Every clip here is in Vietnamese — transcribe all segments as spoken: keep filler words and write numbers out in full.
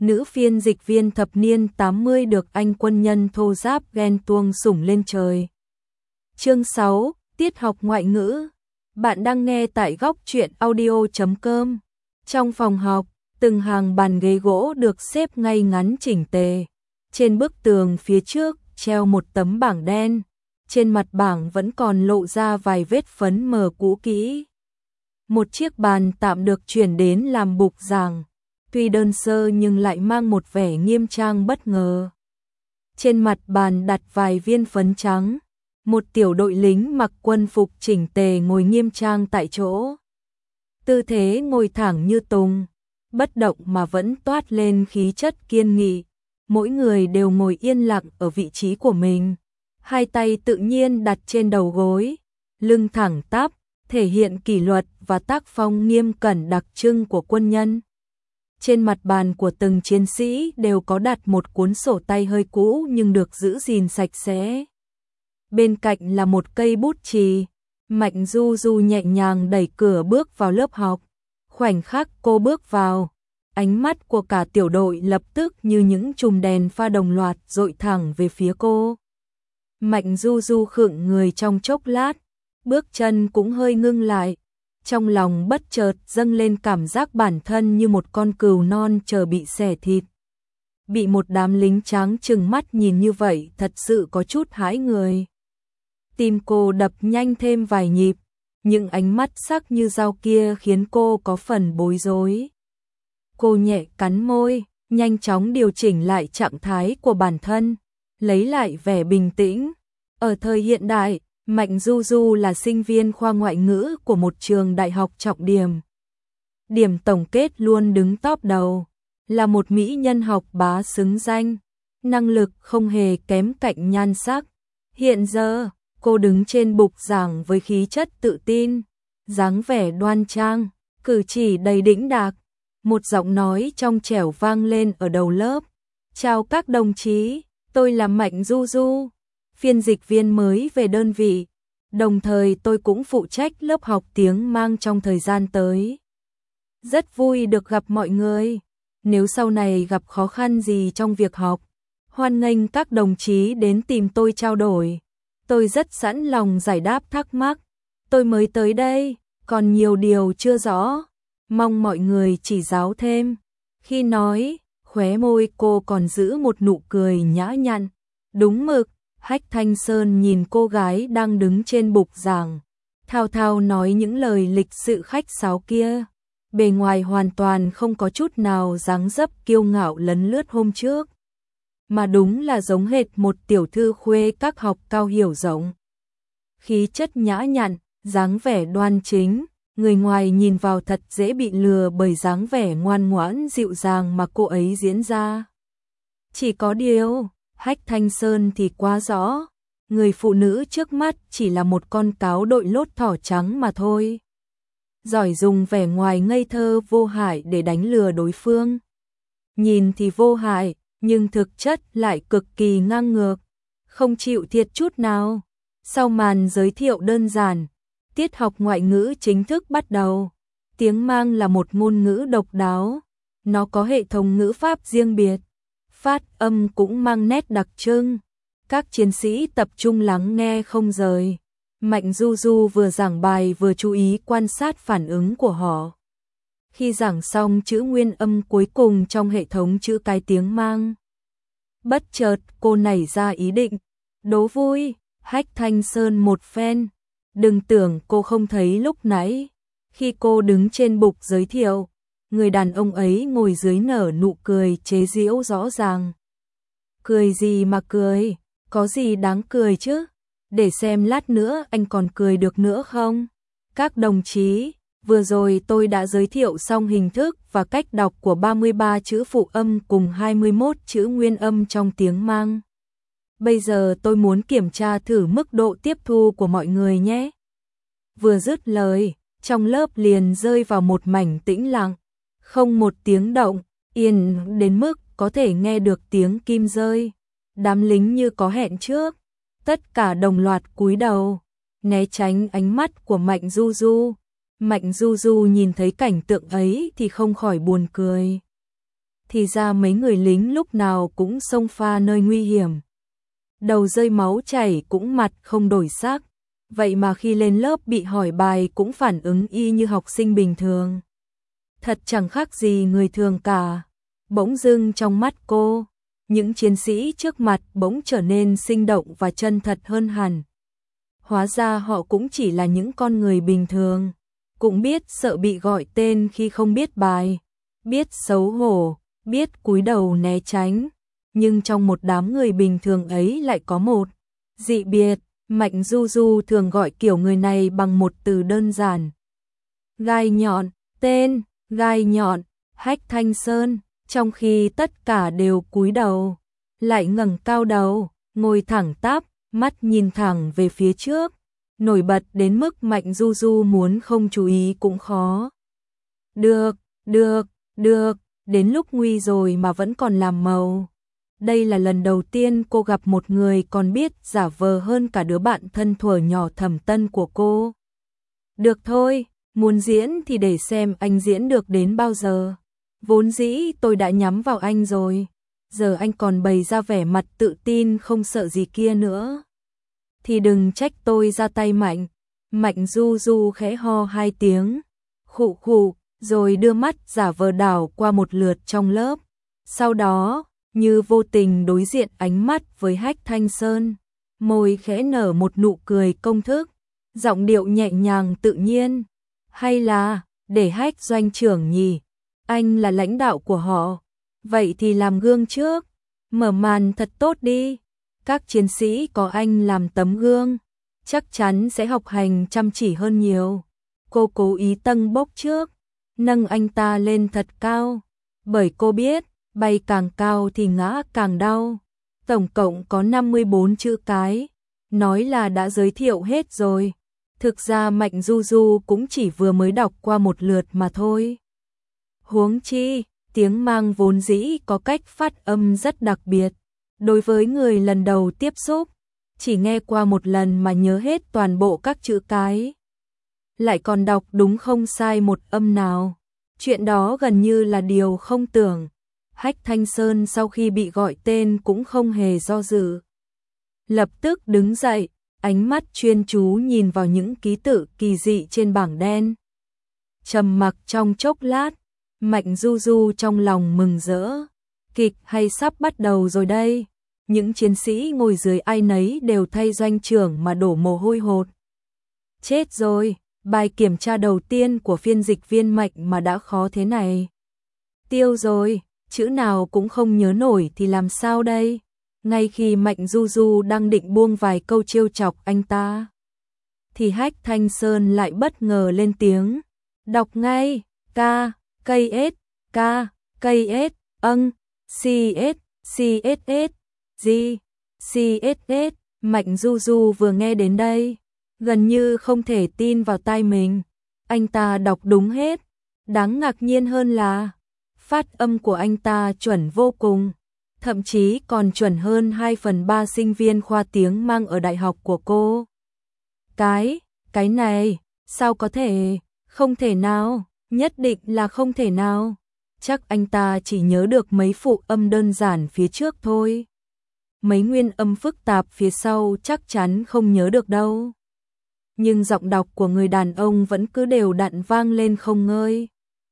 nữ phiên dịch viên thập niên tám mươi được anh quân nhân thô giáp ghen tuông sủng lên trời. Chương sáu, Tiết học ngoại ngữ. Bạn đang nghe tại góc truyện audio chấm com. Trong phòng học, từng hàng bàn ghế gỗ được xếp ngay ngắn chỉnh tề. Trên bức tường phía trước treo một tấm bảng đen. Trên mặt bảng vẫn còn lộ ra vài vết phấn mờ cũ kỹ. Một chiếc bàn tạm được chuyển đến làm bục giảng, tuy đơn sơ nhưng lại mang một vẻ nghiêm trang bất ngờ. Trên mặt bàn đặt vài viên phấn trắng, một tiểu đội lính mặc quân phục chỉnh tề ngồi nghiêm trang tại chỗ. Tư thế ngồi thẳng như tùng, bất động mà vẫn toát lên khí chất kiên nghị. Mỗi người đều ngồi yên lặng ở vị trí của mình, hai tay tự nhiên đặt trên đầu gối, lưng thẳng tắp, thể hiện kỷ luật và tác phong nghiêm cẩn đặc trưng của quân nhân. Trên mặt bàn của từng chiến sĩ đều có đặt một cuốn sổ tay hơi cũ nhưng được giữ gìn sạch sẽ. Bên cạnh là một cây bút chì. Mạnh Du Du nhẹ nhàng đẩy cửa bước vào lớp học. Khoảnh khắc cô bước vào, ánh mắt của cả tiểu đội lập tức như những chùm đèn pha đồng loạt dội thẳng về phía cô. Mạnh Du Du khựng người trong chốc lát, bước chân cũng hơi ngưng lại. Trong lòng bất chợt dâng lên cảm giác bản thân như một con cừu non chờ bị xẻ thịt. Bị một đám lính trắng trừng mắt nhìn như vậy thật sự có chút hãi người. Tim cô đập nhanh thêm vài nhịp, những ánh mắt sắc như dao kia khiến cô có phần bối rối. Cô nhẹ cắn môi, nhanh chóng điều chỉnh lại trạng thái của bản thân, lấy lại vẻ bình tĩnh. Ở thời hiện đại, Mạnh Du Du là sinh viên khoa ngoại ngữ của một trường đại học trọng điểm. Điểm tổng kết luôn đứng top đầu, là một mỹ nhân học bá xứng danh, năng lực không hề kém cạnh nhan sắc. Hiện giờ, cô đứng trên bục giảng với khí chất tự tin, dáng vẻ đoan trang, cử chỉ đầy đĩnh đạc. Một giọng nói trong trẻo vang lên ở đầu lớp. Chào các đồng chí, tôi là Mạnh Du Du, phiên dịch viên mới về đơn vị. Đồng thời tôi cũng phụ trách lớp học tiếng Mang trong thời gian tới. Rất vui được gặp mọi người. Nếu sau này gặp khó khăn gì trong việc học, hoan nghênh các đồng chí đến tìm tôi trao đổi. Tôi rất sẵn lòng giải đáp thắc mắc. Tôi mới tới đây, còn nhiều điều chưa rõ, mong mọi người chỉ giáo thêm. Khi nói, khóe môi cô còn giữ một nụ cười nhã nhặn. Đúng mực. Hách Thanh Sơn nhìn cô gái đang đứng trên bục giảng, thao thao nói những lời lịch sự khách sáo kia. Bề ngoài hoàn toàn không có chút nào dáng dấp kiêu ngạo lấn lướt hôm trước, mà đúng là giống hệt một tiểu thư khuê các học cao hiểu rộng. Khí chất nhã nhặn, dáng vẻ đoan chính, người ngoài nhìn vào thật dễ bị lừa bởi dáng vẻ ngoan ngoãn dịu dàng mà cô ấy diễn ra. Chỉ có điều, Hách Thanh Sơn thì quá rõ, người phụ nữ trước mắt chỉ là một con cáo đội lốt thỏ trắng mà thôi. Giỏi dùng vẻ ngoài ngây thơ vô hại để đánh lừa đối phương. Nhìn thì vô hại, nhưng thực chất lại cực kỳ ngang ngược, không chịu thiệt chút nào. Sau màn giới thiệu đơn giản, tiết học ngoại ngữ chính thức bắt đầu. Tiếng Mang là một ngôn ngữ độc đáo, nó có hệ thống ngữ pháp riêng biệt. Phát âm cũng mang nét đặc trưng. Các chiến sĩ tập trung lắng nghe không rời. Mạnh Du Du vừa giảng bài vừa chú ý quan sát phản ứng của họ. Khi giảng xong chữ nguyên âm cuối cùng trong hệ thống chữ cái tiếng Mang, bất chợt cô nảy ra ý định đố vui Hách Thanh Sơn một phen. Đừng tưởng cô không thấy lúc nãy, khi cô đứng trên bục giới thiệu, người đàn ông ấy ngồi dưới nở nụ cười chế giễu rõ ràng. Cười gì mà cười, có gì đáng cười chứ? Để xem lát nữa anh còn cười được nữa không? Các đồng chí, vừa rồi tôi đã giới thiệu xong hình thức và cách đọc của ba mươi ba chữ phụ âm cùng hai mươi mốt chữ nguyên âm trong tiếng Mang. Bây giờ tôi muốn kiểm tra thử mức độ tiếp thu của mọi người nhé. Vừa dứt lời, trong lớp liền rơi vào một mảnh tĩnh lặng. Không một tiếng động, yên đến mức có thể nghe được tiếng kim rơi. Đám lính như có hẹn trước, tất cả đồng loạt cúi đầu, né tránh ánh mắt của Mạnh Du Du. Mạnh Du Du nhìn thấy cảnh tượng ấy thì không khỏi buồn cười. thì ra mấy người lính lúc nào cũng xông pha nơi nguy hiểm. Đầu rơi máu chảy cũng mặt không đổi sắc, vậy mà khi lên lớp bị hỏi bài cũng phản ứng y như học sinh bình thường. Thật chẳng khác gì người thường cả. Bỗng dưng trong mắt cô, những chiến sĩ trước mặt bỗng trở nên sinh động và chân thật hơn hẳn. Hóa ra họ cũng chỉ là những con người bình thường, cũng biết sợ bị gọi tên khi không biết bài, biết xấu hổ, biết cúi đầu né tránh, nhưng trong một đám người bình thường ấy lại có một dị biệt. Mạnh Du Du thường gọi kiểu người này bằng một từ đơn giản: gai nhọn. Tên: gai nhọn, Hách Thanh Sơn. Trong khi tất cả đều cúi đầu, lại ngẩng cao đầu, ngồi thẳng tắp, mắt nhìn thẳng về phía trước, nổi bật đến mức Mạnh Du Du muốn không chú ý cũng khó. Được, được, được, đến lúc nguy rồi mà vẫn còn làm màu. Đây là lần đầu tiên cô gặp một người còn biết giả vờ hơn cả đứa bạn thân thuở nhỏ Thẩm Tân của cô. Được thôi, muốn diễn thì để xem anh diễn được đến bao giờ. Vốn dĩ tôi đã nhắm vào anh rồi, giờ anh còn bày ra vẻ mặt tự tin không sợ gì kia nữa. Thì đừng trách tôi ra tay mạnh. Mạnh Du Du khẽ ho hai tiếng, khụ khụ, rồi đưa mắt giả vờ đảo qua một lượt trong lớp. Sau đó, như vô tình đối diện ánh mắt với Hách Thanh Sơn, môi khẽ nở một nụ cười công thức, giọng điệu nhẹ nhàng tự nhiên. Hay là, để Hách doanh trưởng nhỉ? Anh là lãnh đạo của họ, vậy thì làm gương trước, mở màn thật tốt đi. Các chiến sĩ có anh làm tấm gương, chắc chắn sẽ học hành chăm chỉ hơn nhiều. Cô cố ý tâng bốc trước, nâng anh ta lên thật cao, bởi cô biết, bay càng cao thì ngã càng đau. Tổng cộng có năm mươi bốn chữ cái, nói là đã giới thiệu hết rồi. Thực ra Mạnh Du Du cũng chỉ vừa mới đọc qua một lượt mà thôi. Huống chi, tiếng mang vốn dĩ có cách phát âm rất đặc biệt. Đối với người lần đầu tiếp xúc, chỉ nghe qua một lần mà nhớ hết toàn bộ các chữ cái. Lại còn đọc đúng không sai một âm nào. Chuyện đó gần như là điều không tưởng. Hách Thanh Sơn sau khi bị gọi tên cũng không hề do dự. Lập tức đứng dậy, ánh mắt chuyên chú nhìn vào những ký tự kỳ dị trên bảng đen. Trầm mặc trong chốc lát, Mạnh Du Du trong lòng mừng rỡ. Kịch hay sắp bắt đầu rồi đây. Những chiến sĩ ngồi dưới ai nấy đều thay doanh trưởng mà đổ mồ hôi hột. Chết rồi, bài kiểm tra đầu tiên của phiên dịch viên Mạnh mà đã khó thế này. Tiêu rồi, chữ nào cũng không nhớ nổi thì làm sao đây? Ngay khi Mạnh Du Du đang định buông vài câu trêu chọc anh ta, thì Hách Thanh Sơn lại bất ngờ lên tiếng. Đọc ngay, K, K S, K, K S, âng, C S, C S S, G, C S S. Mạnh Du Du vừa nghe đến đây, gần như không thể tin vào tai mình. Anh ta đọc đúng hết. Đáng ngạc nhiên hơn là phát âm của anh ta chuẩn vô cùng, thậm chí còn chuẩn hơn hai phần ba sinh viên khoa tiếng mang ở đại học của cô. Cái, cái này, sao có thể, không thể nào, nhất định là không thể nào. Chắc anh ta chỉ nhớ được mấy phụ âm đơn giản phía trước thôi. Mấy nguyên âm phức tạp phía sau chắc chắn không nhớ được đâu. Nhưng giọng đọc của người đàn ông vẫn cứ đều đặn vang lên không ngơi.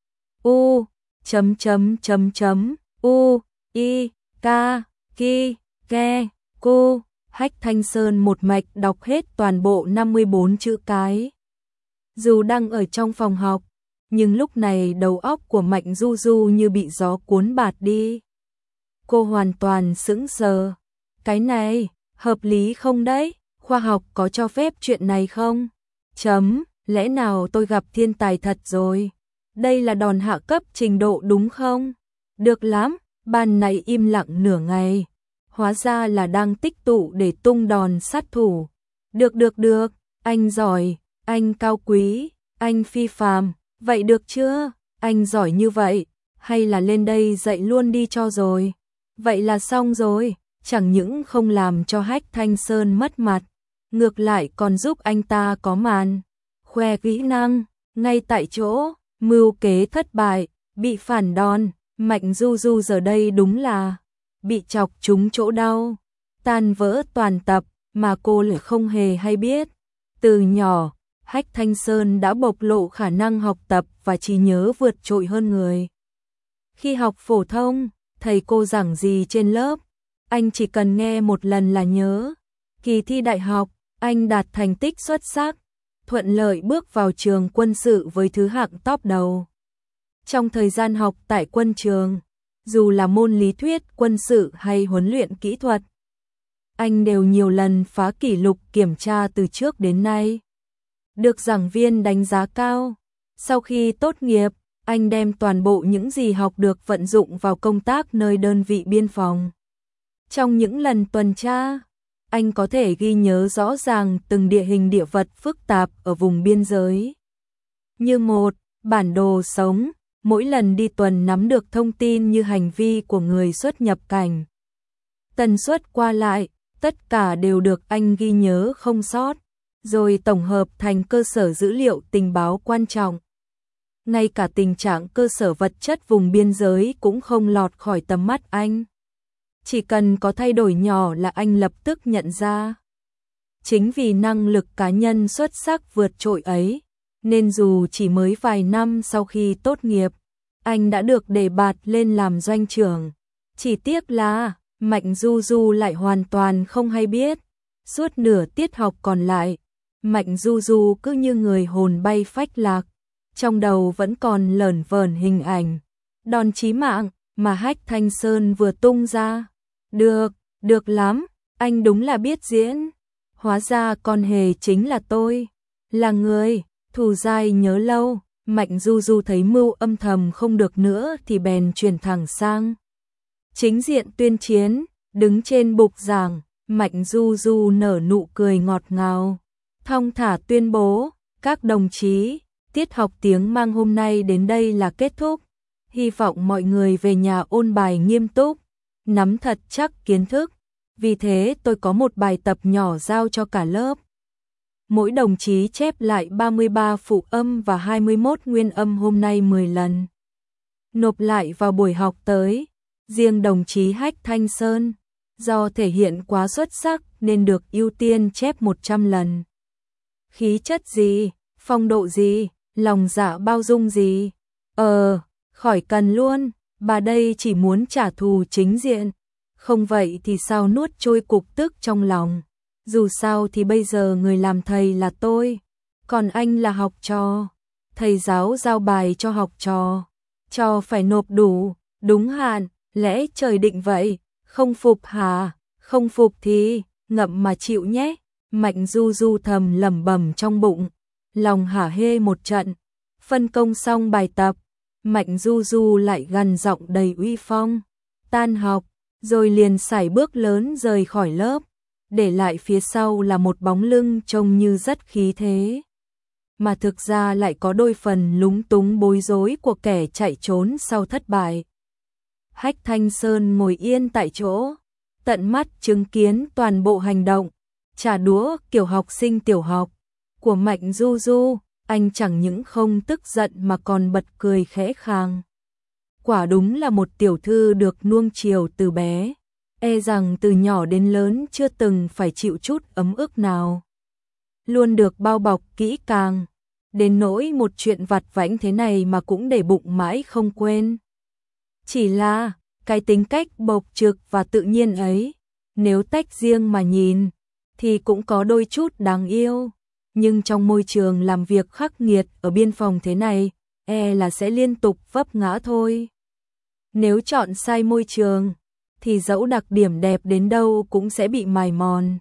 U, chấm chấm chấm chấm, U, I, K, Ki, Ke, Cô. Hách Thanh Sơn một mạch đọc hết toàn bộ năm mươi bốn chữ cái. Dù đang ở trong phòng học, nhưng lúc này đầu óc của Mạnh Du Du như bị gió cuốn bạt đi. Cô hoàn toàn sững sờ. Cái này, hợp lý không đấy? Khoa học có cho phép chuyện này không? Chấm, lẽ nào tôi gặp thiên tài thật rồi? Đây là đòn hạ cấp trình độ đúng không? Được lắm, ban này im lặng nửa ngày. Hóa ra là đang tích tụ để tung đòn sát thủ. Được được được, anh giỏi, anh cao quý, anh phi phàm. Vậy được chưa? Anh giỏi như vậy, hay là lên đây dạy luôn đi cho rồi. Vậy là xong rồi, chẳng những không làm cho Hách Thanh Sơn mất mặt, ngược lại còn giúp anh ta có màn khoe kỹ năng. Ngay tại chỗ, mưu kế thất bại, bị phản đòn, Mạnh Du Du giờ đây đúng là bị chọc trúng chỗ đau, tan vỡ toàn tập mà cô lại không hề hay biết. Từ nhỏ, Hách Thanh Sơn đã bộc lộ khả năng học tập và trí nhớ vượt trội hơn người. Khi học phổ thông, thầy cô giảng gì trên lớp, anh chỉ cần nghe một lần là nhớ. Kỳ thi đại học, anh đạt thành tích xuất sắc, thuận lợi bước vào trường quân sự với thứ hạng top đầu. Trong thời gian học tại quân trường, dù là môn lý thuyết quân sự hay huấn luyện kỹ thuật, anh đều nhiều lần phá kỷ lục kiểm tra từ trước đến nay. Được giảng viên đánh giá cao. Sau khi tốt nghiệp, anh đem toàn bộ những gì học được vận dụng vào công tác nơi đơn vị biên phòng. Trong những lần tuần tra, anh có thể ghi nhớ rõ ràng từng địa hình địa vật phức tạp ở vùng biên giới. Như một bản đồ sống, mỗi lần đi tuần nắm được thông tin như hành vi của người xuất nhập cảnh, tần suất qua lại, tất cả đều được anh ghi nhớ không sót, rồi tổng hợp thành cơ sở dữ liệu tình báo quan trọng. Ngay cả tình trạng cơ sở vật chất vùng biên giới cũng không lọt khỏi tầm mắt anh. Chỉ cần có thay đổi nhỏ là anh lập tức nhận ra. Chính vì năng lực cá nhân xuất sắc vượt trội ấy, nên dù chỉ mới vài năm sau khi tốt nghiệp, anh đã được đề bạt lên làm doanh trưởng. Chỉ tiếc là Mạnh Du Du lại hoàn toàn không hay biết. Suốt nửa tiết học còn lại, Mạnh Du Du cứ như người hồn bay phách lạc, trong đầu vẫn còn lởn vởn hình ảnh đòn chí mạng mà Hách Thanh Sơn vừa tung ra. Được, được lắm, anh đúng là biết diễn. Hóa ra con hề chính là tôi, là người thù dai nhớ lâu. Mạnh Du Du thấy mưu âm thầm không được nữa thì bèn chuyển thẳng sang chính diện tuyên chiến. Đứng trên bục giảng, Mạnh Du Du nở nụ cười ngọt ngào, thong thả tuyên bố: các đồng chí, tiết học tiếng Mang hôm nay đến đây là kết thúc. Hy vọng mọi người về nhà ôn bài nghiêm túc, nắm thật chắc kiến thức. Vì thế tôi có một bài tập nhỏ giao cho cả lớp. Mỗi đồng chí chép lại ba mươi ba phụ âm và hai mươi mốt nguyên âm hôm nay mười lần. Nộp lại vào buổi học tới. Riêng đồng chí Hách Thanh Sơn, do thể hiện quá xuất sắc nên được ưu tiên chép một trăm lần. Khí chất gì, phong độ gì, lòng dạ bao dung gì. Ờ, khỏi cần luôn, bà đây chỉ muốn trả thù chính diện. Không vậy thì sao nuốt trôi cục tức trong lòng. Dù sao thì bây giờ người làm thầy là tôi, còn anh là học trò. Thầy giáo giao bài cho học trò, trò phải nộp đủ, đúng hạn, lẽ trời định vậy. Không phục hả? Không phục thì ngậm mà chịu nhé. Mạnh Du Du thầm lẩm bẩm trong bụng, lòng hả hê một trận. Phân công xong bài tập, Mạnh Du Du lại gằn giọng đầy uy phong: tan học, rồi liền sải bước lớn rời khỏi lớp, để lại phía sau là một bóng lưng trông như rất khí thế, mà thực ra lại có đôi phần lúng túng bối rối của kẻ chạy trốn sau thất bại. Hách Thanh Sơn ngồi yên tại chỗ, tận mắt chứng kiến toàn bộ hành động trả đũa kiểu học sinh tiểu học của Mạnh Du Du. Anh chẳng những không tức giận mà còn bật cười khẽ khàng. Quả đúng là một tiểu thư được nuông chiều từ bé, e rằng từ nhỏ đến lớn chưa từng phải chịu chút ấm ức nào, luôn được bao bọc kỹ càng, đến nỗi một chuyện vặt vãnh thế này mà cũng để bụng mãi không quên. Chỉ là cái tính cách bộc trực và tự nhiên ấy, nếu tách riêng mà nhìn thì cũng có đôi chút đáng yêu, nhưng trong môi trường làm việc khắc nghiệt ở biên phòng thế này, e là sẽ liên tục vấp ngã thôi. Nếu chọn sai môi trường, thì dẫu đặc điểm đẹp đến đâu cũng sẽ bị mài mòn.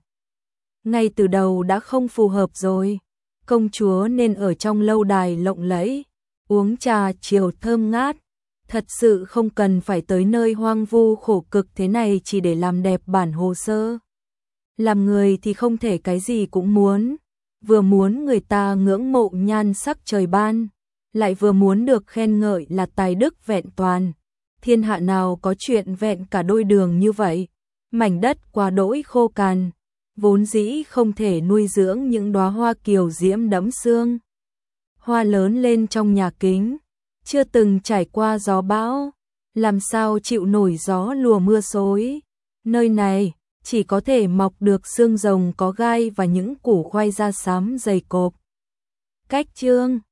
Ngay từ đầu đã không phù hợp rồi, công chúa nên ở trong lâu đài lộng lẫy, uống trà chiều thơm ngát, thật sự không cần phải tới nơi hoang vu khổ cực thế này chỉ để làm đẹp bản hồ sơ. Làm người thì không thể cái gì cũng muốn, vừa muốn người ta ngưỡng mộ nhan sắc trời ban, lại vừa muốn được khen ngợi là tài đức vẹn toàn. Thiên hạ nào có chuyện vẹn cả đôi đường như vậy. Mảnh đất quá đỗi khô cằn, vốn dĩ không thể nuôi dưỡng những đóa hoa kiều diễm đẫm sương. Hoa lớn lên trong nhà kính, chưa từng trải qua gió bão, làm sao chịu nổi gió lùa mưa xối. Nơi này chỉ có thể mọc được xương rồng có gai và những củ khoai da xám dày cộp. Cách chương